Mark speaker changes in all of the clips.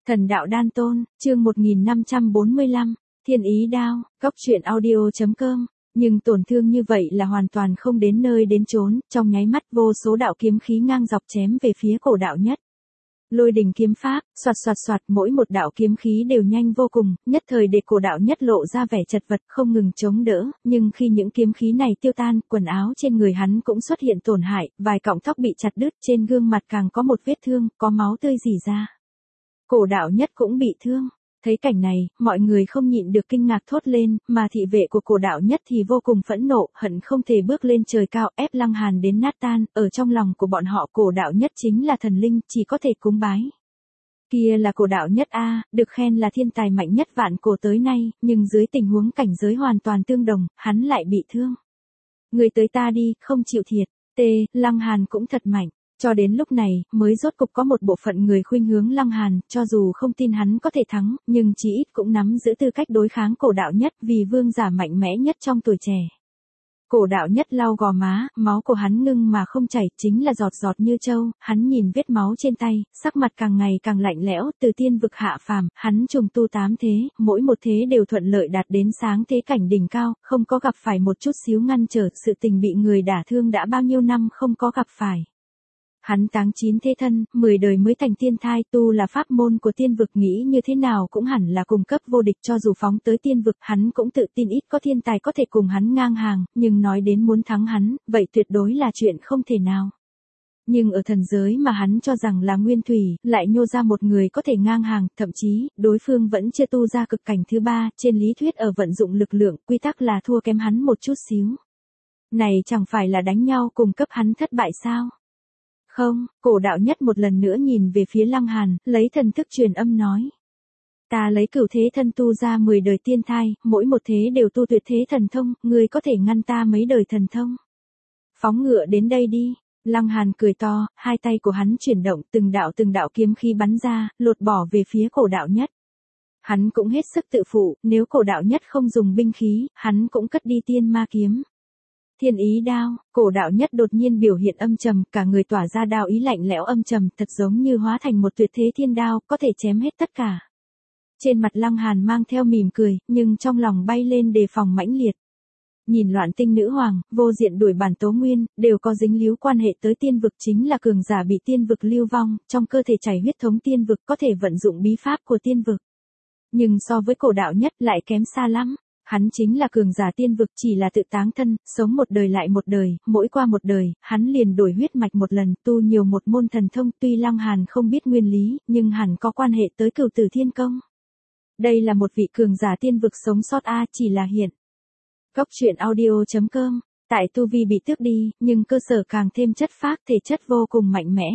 Speaker 1: Thần đạo đan tôn, chương 1545, Thiên ý đao, góc truyện audio.com. Nhưng tổn thương như vậy là hoàn toàn không đến nơi đến chốn, trong nháy mắt vô số đạo kiếm khí ngang dọc chém về phía cổ đạo nhất. Lôi đình kiếm pháp, xoạt xoạt xoạt, mỗi một đạo kiếm khí đều nhanh vô cùng, nhất thời để cổ đạo nhất lộ ra vẻ chật vật không ngừng chống đỡ, nhưng khi những kiếm khí này tiêu tan, quần áo trên người hắn cũng xuất hiện tổn hại, vài cọng tóc bị chặt đứt, trên gương mặt càng có một vết thương, có máu tươi rỉ ra. Cổ đạo nhất cũng bị thương. Thấy cảnh này, mọi người không nhịn được kinh ngạc thốt lên, mà thị vệ của cổ đạo nhất thì vô cùng phẫn nộ, hận không thể bước lên trời cao ép Lăng Hàn đến nát tan, ở trong lòng của bọn họ cổ đạo nhất chính là thần linh, chỉ có thể cúng bái. Kia là cổ đạo nhất a, được khen là thiên tài mạnh nhất vạn cổ tới nay, nhưng dưới tình huống cảnh giới hoàn toàn tương đồng, hắn lại bị thương. Người tới ta đi, không chịu thiệt. Lăng Hàn cũng thật mạnh. Cho đến lúc này, mới rốt cục có một bộ phận người khuynh hướng Lăng Hàn, cho dù không tin hắn có thể thắng, nhưng chí ít cũng nắm giữ tư cách đối kháng cổ đạo nhất vì vương giả mạnh mẽ nhất trong tuổi trẻ. Cổ đạo nhất lau gò má, máu của hắn ngưng mà không chảy, chính là giọt giọt như châu, hắn nhìn vết máu trên tay, sắc mặt càng ngày càng lạnh lẽo, từ tiên vực hạ phàm, hắn trùng tu 8 thế, mỗi một thế đều thuận lợi đạt đến sáng thế cảnh đỉnh cao, không có gặp phải một chút xíu ngăn trở, sự tình bị người đả thương đã bao nhiêu năm không có gặp phải. Hắn táng 9 thế thân, 10 đời mới thành tiên thai, tu là pháp môn của tiên vực, nghĩ như thế nào cũng hẳn là cùng cấp vô địch, cho dù phóng tới tiên vực, hắn cũng tự tin ít có thiên tài có thể cùng hắn ngang hàng, nhưng nói đến muốn thắng hắn, vậy tuyệt đối là chuyện không thể nào. Nhưng ở thần giới mà hắn cho rằng là nguyên thủy, lại nhô ra một người có thể ngang hàng, thậm chí, đối phương vẫn chưa tu ra cực cảnh thứ 3, trên lý thuyết ở vận dụng lực lượng, quy tắc là thua kém hắn một chút xíu. Này chẳng phải là đánh nhau cùng cấp hắn thất bại sao? Không, cổ đạo nhất một lần nữa nhìn về phía Lăng Hàn, lấy thần thức truyền âm nói. Ta lấy cửu thế thân tu ra 10 đời tiên thai, mỗi một thế đều tu tuyệt thế thần thông, ngươi có thể ngăn ta mấy đời thần thông. Phóng ngựa đến đây đi. Lăng Hàn cười to, hai tay của hắn chuyển động, từng đạo kiếm khí bắn ra, lột bỏ về phía cổ đạo nhất. Hắn cũng hết sức tự phụ, nếu cổ đạo nhất không dùng binh khí, hắn cũng cất đi tiên ma kiếm. Thiên ý đao, cổ đạo nhất đột nhiên biểu hiện âm trầm, cả người tỏa ra đao ý lạnh lẽo âm trầm, thật giống như hóa thành một tuyệt thế thiên đao, có thể chém hết tất cả. Trên mặt Lăng Hàn mang theo mỉm cười, nhưng trong lòng bay lên đề phòng mãnh liệt. Nhìn Loạn Tinh nữ hoàng, Vô Diện đuổi Bản Tố Nguyên, đều có dính líu quan hệ tới tiên vực, chính là cường giả bị tiên vực lưu vong, trong cơ thể chảy huyết thống tiên vực, có thể vận dụng bí pháp của tiên vực. Nhưng so với cổ đạo nhất lại kém xa lắm. Hắn chính là cường giả tiên vực, chỉ là tự táng thân, sống một đời lại một đời, mỗi qua một đời, hắn liền đổi huyết mạch một lần, tu nhiều một môn thần thông, tuy Lăng Hàn không biết nguyên lý, nhưng hẳn có quan hệ tới Cửu Tử Thiên Công. Đây là một vị cường giả tiên vực sống sót chỉ là hiện. Góc truyện audio.com, tại tu vi bị tước đi, nhưng cơ sở càng thêm chất phác, thể chất vô cùng mạnh mẽ.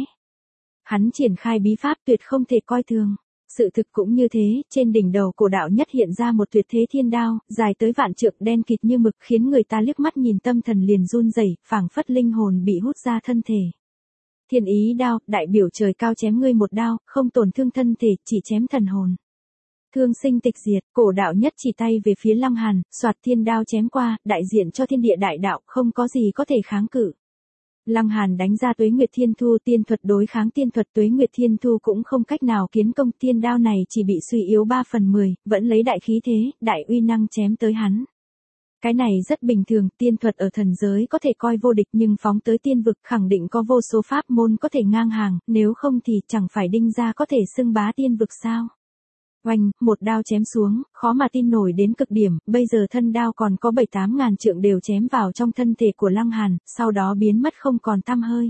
Speaker 1: Hắn triển khai bí pháp tuyệt không thể coi thường. Sự thực cũng như thế, trên đỉnh đầu cổ đạo nhất hiện ra một tuyệt thế thiên đao, dài tới vạn trượng, đen kịt như mực, khiến người ta liếc mắt nhìn tâm thần liền run rẩy, phảng phất linh hồn bị hút ra thân thể. Thiên ý đao, đại biểu trời cao chém ngươi một đao, không tổn thương thân thể, chỉ chém thần hồn. Thương sinh tịch diệt, cổ đạo nhất chỉ tay về phía Lăng Hàn, xoạt thiên đao chém qua, đại diện cho thiên địa đại đạo, không có gì có thể kháng cự. Lăng Hàn đánh ra Tuế Nguyệt Thiên Thu, tiên thuật đối kháng tiên thuật, Tuế Nguyệt Thiên Thu cũng không cách nào kiến công, tiên đao này chỉ bị suy yếu 3/10, vẫn lấy đại khí thế, đại uy năng chém tới hắn. Cái này rất bình thường, tiên thuật ở thần giới có thể coi vô địch, nhưng phóng tới tiên vực khẳng định có vô số pháp môn có thể ngang hàng, nếu không thì chẳng phải đinh gia có thể xưng bá tiên vực sao. Oanh, một đao chém xuống, khó mà tin nổi đến cực điểm, bây giờ thân đao còn có 7-8 ngàn trượng đều chém vào trong thân thể của Lăng Hàn, sau đó biến mất không còn tăm hơi.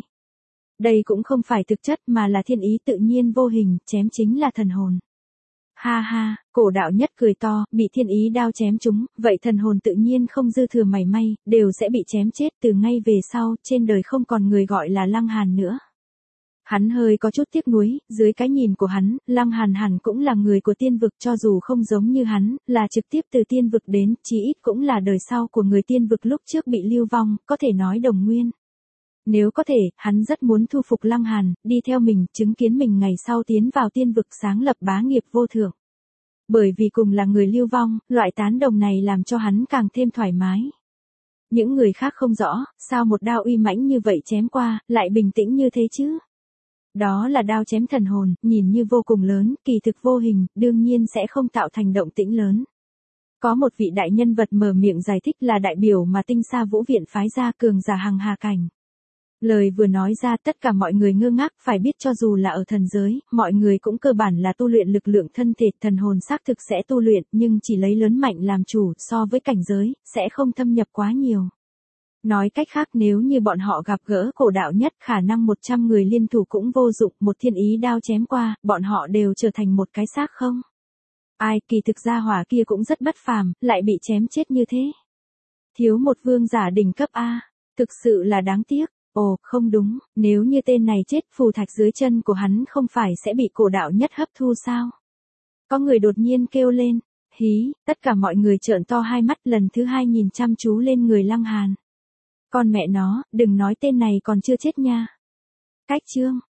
Speaker 1: Đây cũng không phải thực chất mà là thiên ý tự nhiên vô hình, chém chính là thần hồn. Ha ha, cổ đạo nhất cười to, bị thiên ý đao chém trúng, vậy thần hồn tự nhiên không dư thừa mảy may, đều sẽ bị chém chết, từ ngay về sau, trên đời không còn người gọi là Lăng Hàn nữa. Hắn hơi có chút tiếc nuối, dưới cái nhìn của hắn, Lăng Hàn hẳn cũng là người của tiên vực, cho dù không giống như hắn, là trực tiếp từ tiên vực đến, chí ít cũng là đời sau của người tiên vực lúc trước bị lưu vong, có thể nói đồng nguyên. Nếu có thể, hắn rất muốn thu phục Lăng Hàn, đi theo mình, chứng kiến mình ngày sau tiến vào tiên vực sáng lập bá nghiệp vô thượng. Bởi vì cùng là người lưu vong, loại tán đồng này làm cho hắn càng thêm thoải mái. Những người khác không rõ, sao một đao uy mãnh như vậy chém qua, lại bình tĩnh như thế chứ? Đó là đao chém thần hồn, nhìn như vô cùng lớn, kỳ thực vô hình, đương nhiên sẽ không tạo thành động tĩnh lớn. Có một vị đại nhân vật mở miệng giải thích là đại biểu mà Tinh Sa Vũ Viện phái ra cường giả Hằng Hà Cảnh. Lời vừa nói ra tất cả mọi người ngơ ngác, phải biết cho dù là ở thần giới, mọi người cũng cơ bản là tu luyện lực lượng thân thể, thần hồn xác thực sẽ tu luyện, nhưng chỉ lấy lớn mạnh làm chủ, so với cảnh giới, sẽ không thâm nhập quá nhiều. Nói cách khác, nếu như bọn họ gặp gỡ cổ đạo nhất, khả năng 100 người liên thủ cũng vô dụng, một thiên ý đao chém qua, bọn họ đều trở thành một cái xác không. Ai, kỳ thực gia hỏa kia cũng rất bất phàm, lại bị chém chết như thế. Thiếu một vương giả đỉnh cấp A, thực sự là đáng tiếc. Ồ, không đúng, nếu như tên này chết, phù thạch dưới chân của hắn không phải sẽ bị cổ đạo nhất hấp thu sao? Có người đột nhiên kêu lên, hí, tất cả mọi người trợn to hai mắt, lần thứ hai nhìn chăm chú lên người Lăng Hàn. Con mẹ nó, đừng nói tên này còn chưa chết nha. Cách chương.